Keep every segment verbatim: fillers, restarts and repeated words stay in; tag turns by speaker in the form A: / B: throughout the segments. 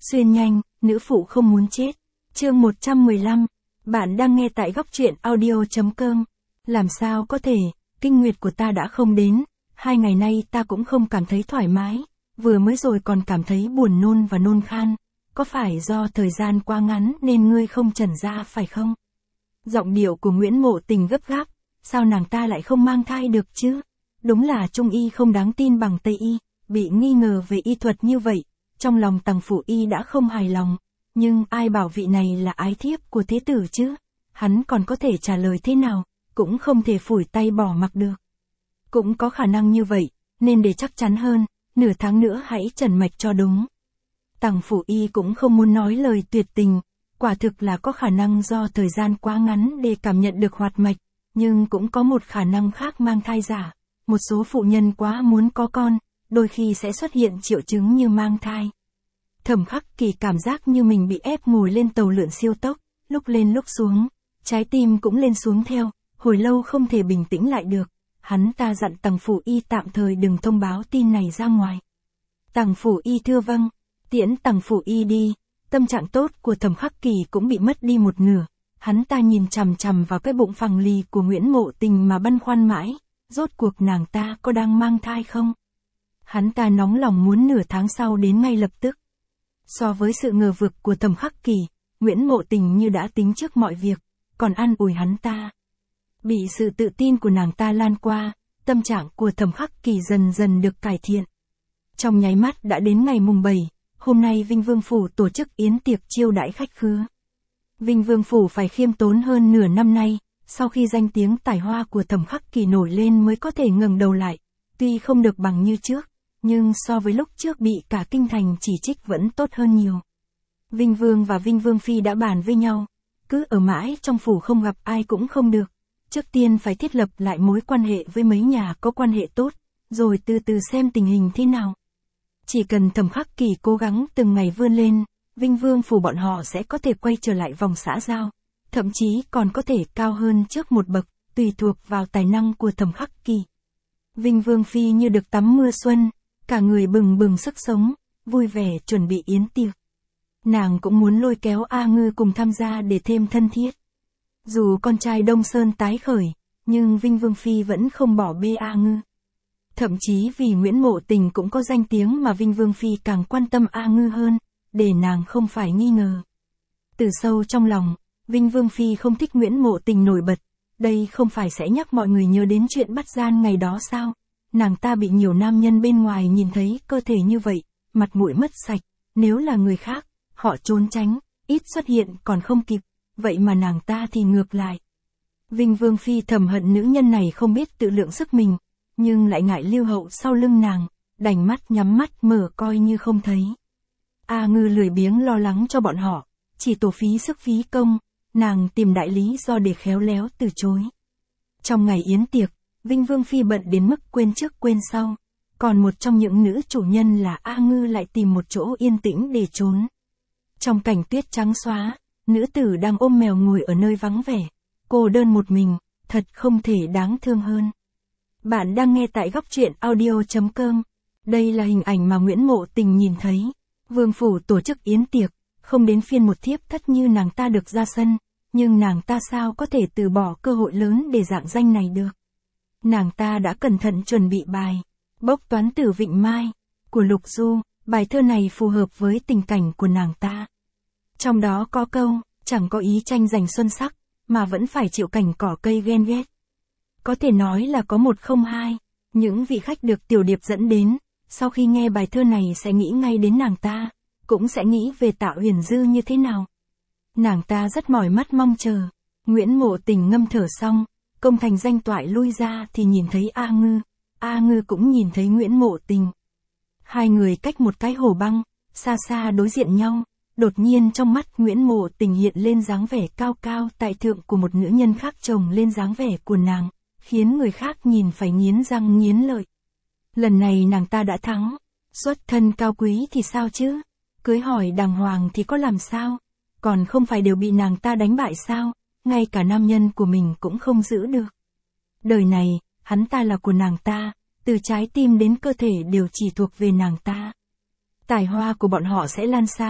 A: Xuyên nhanh, nữ phụ không muốn chết. Chương một trăm mười lăm. Bạn đang nghe tại góc truyện audio.com. Làm sao có thể, kinh nguyệt của ta đã không đến, hai ngày nay ta cũng không cảm thấy thoải mái, vừa mới rồi còn cảm thấy buồn nôn và nôn khan. Có phải do thời gian quá ngắn nên ngươi không trần ra phải không? Giọng điệu của Nguyễn Mộ Tình gấp gáp, sao nàng ta lại không mang thai được chứ? Đúng là Trung y không đáng tin bằng Tây y, bị nghi ngờ về y thuật như vậy, trong lòng Tằng Phủ Y đã không hài lòng, nhưng ai bảo vị này là ái thiếp của thế tử chứ? Hắn còn có thể trả lời thế nào, cũng không thể phủi tay bỏ mặc được. Cũng có khả năng như vậy, nên để chắc chắn hơn, nửa tháng nữa hãy trần mạch cho đúng. Tằng Phủ Y cũng không muốn nói lời tuyệt tình, quả thực là có khả năng do thời gian quá ngắn để cảm nhận được hoạt mạch, nhưng cũng có một khả năng khác mang thai giả. Một số phụ nhân quá muốn có con, đôi khi sẽ xuất hiện triệu chứng như mang thai. Thẩm Khắc Kỳ cảm giác như mình bị ép ngồi lên tàu lượn siêu tốc, lúc lên lúc xuống, trái tim cũng lên xuống theo, hồi lâu không thể bình tĩnh lại được. Hắn ta dặn Tằng Phủ Y tạm thời đừng thông báo tin này ra ngoài. Tằng Phủ Y thưa vâng, tiễn Tằng Phủ Y đi. Tâm trạng tốt của Thẩm Khắc Kỳ cũng bị mất đi một nửa. Hắn ta nhìn chằm chằm vào cái bụng phẳng lì của Nguyễn Mộ Tình mà băn khoăn mãi, rốt cuộc nàng ta có đang mang thai không? Hắn ta nóng lòng muốn nửa tháng sau đến ngay lập tức. So với sự ngờ vực của Thẩm Khắc Kỳ, Nguyễn Mộ Tình như đã tính trước mọi việc, còn an ủi hắn ta. Bị sự tự tin của nàng ta lan qua, tâm trạng của Thẩm Khắc Kỳ dần dần được cải thiện. Trong nháy mắt đã đến ngày mùng bảy, hôm nay Vinh Vương Phủ tổ chức yến tiệc chiêu đãi khách khứa. Vinh Vương Phủ phải khiêm tốn hơn nửa năm nay, sau khi danh tiếng tài hoa của Thẩm Khắc Kỳ nổi lên mới có thể ngẩng đầu lại, tuy không được bằng như trước, nhưng so với lúc trước bị cả kinh thành chỉ trích vẫn tốt hơn nhiều. Vinh Vương và Vinh Vương Phi đã bàn với nhau, cứ ở mãi trong phủ không gặp ai cũng không được, trước tiên phải thiết lập lại mối quan hệ với mấy nhà có quan hệ tốt, rồi từ từ xem tình hình thế nào. Chỉ cần Thẩm Khắc Kỳ cố gắng từng ngày vươn lên, Vinh Vương Phủ bọn họ sẽ có thể quay trở lại vòng xã giao, thậm chí còn có thể cao hơn trước một bậc, tùy thuộc vào tài năng của Thẩm Khắc Kỳ. Vinh Vương Phi như được tắm mưa xuân, cả người bừng bừng sức sống, vui vẻ chuẩn bị yến tiệc. Nàng cũng muốn lôi kéo A Ngư cùng tham gia để thêm thân thiết. Dù con trai Đông Sơn tái khởi, nhưng Vinh Vương Phi vẫn không bỏ bê A Ngư. Thậm chí vì Nguyễn Mộ Tình cũng có danh tiếng mà Vinh Vương Phi càng quan tâm A Ngư hơn, để nàng không phải nghi ngờ. Từ sâu trong lòng, Vinh Vương Phi không thích Nguyễn Mộ Tình nổi bật, đây không phải sẽ nhắc mọi người nhớ đến chuyện bắt gian ngày đó sao? Nàng ta bị nhiều nam nhân bên ngoài nhìn thấy cơ thể như vậy, mặt mũi mất sạch, nếu là người khác, họ trốn tránh, ít xuất hiện còn không kịp, vậy mà nàng ta thì ngược lại. Vinh Vương Phi thầm hận nữ nhân này không biết tự lượng sức mình, nhưng lại ngại Lưu Hậu sau lưng nàng, đành mắt nhắm mắt mở coi như không thấy. A Ngư lười biếng lo lắng cho bọn họ, chỉ tổ phí sức phí công, nàng tìm đại lý do để khéo léo từ chối. Trong ngày yến tiệc, Vinh Vương Phi bận đến mức quên trước quên sau, còn một trong những nữ chủ nhân là A Ngư lại tìm một chỗ yên tĩnh để trốn. Trong cảnh tuyết trắng xóa, nữ tử đang ôm mèo ngồi ở nơi vắng vẻ, cô đơn một mình, thật không thể đáng thương hơn. Bạn đang nghe tại góc truyện audio.com. Đây là hình ảnh mà Nguyễn Mộ Tình nhìn thấy. Vương Phủ tổ chức yến tiệc, không đến phiên một thiếp thất như nàng ta được ra sân, nhưng nàng ta sao có thể từ bỏ cơ hội lớn để dạng danh này được. Nàng ta đã cẩn thận chuẩn bị bài Bốc Toán Tử Vịnh Mai của Lục Du, bài thơ này phù hợp với tình cảnh của nàng ta. Trong đó có câu, chẳng có ý tranh giành xuân sắc, mà vẫn phải chịu cảnh cỏ cây ghen ghét. Có thể nói là có một không hai, những vị khách được tiểu điệp dẫn đến, sau khi nghe bài thơ này sẽ nghĩ ngay đến nàng ta, cũng sẽ nghĩ về Tạ Huyền Dư như thế nào. Nàng ta rất mỏi mắt mong chờ. Nguyễn Mộ Tình ngâm thở xong, công thành danh toại lui ra thì nhìn thấy A Ngư, A Ngư cũng nhìn thấy Nguyễn Mộ Tình. Hai người cách một cái hồ băng, xa xa đối diện nhau, đột nhiên trong mắt Nguyễn Mộ Tình hiện lên dáng vẻ cao cao tại thượng của một nữ nhân khác chồng lên dáng vẻ của nàng, khiến người khác nhìn phải nghiến răng nghiến lợi. Lần này nàng ta đã thắng, xuất thân cao quý thì sao chứ, cưới hỏi đàng hoàng thì có làm sao, còn không phải đều bị nàng ta đánh bại sao, ngay cả nam nhân của mình cũng không giữ được. Đời này, hắn ta là của nàng ta, từ trái tim đến cơ thể đều chỉ thuộc về nàng ta. Tài hoa của bọn họ sẽ lan xa,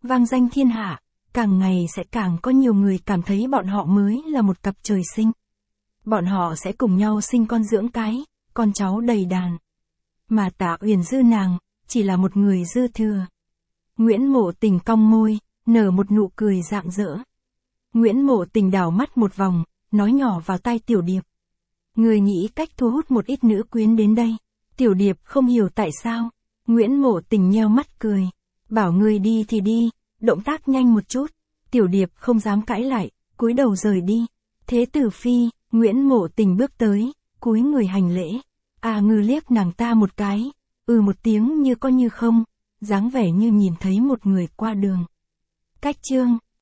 A: vang danh thiên hạ, càng ngày sẽ càng có nhiều người cảm thấy bọn họ mới là một cặp trời sinh. Bọn họ sẽ cùng nhau sinh con dưỡng cái, con cháu đầy đàn. Mà Tạ Uyển Dư nàng, chỉ là một người dư thừa. Nguyễn Mộ Tình cong môi, nở một nụ cười rạng rỡ. Nguyễn Mộ Tình đảo mắt một vòng, nói nhỏ vào tai Tiểu Điệp. Người nghĩ cách thu hút một ít nữ quyến đến đây. Tiểu Điệp không hiểu tại sao. Nguyễn Mộ Tình nheo mắt cười. Bảo người đi thì đi, động tác nhanh một chút. Tiểu Điệp không dám cãi lại, cúi đầu rời đi. Thế tử phi, Nguyễn Mộ Tình bước tới, cúi người hành lễ. A Ngư liếc nàng ta một cái, ừ một tiếng như có như không, dáng vẻ như nhìn thấy một người qua đường. Cách chương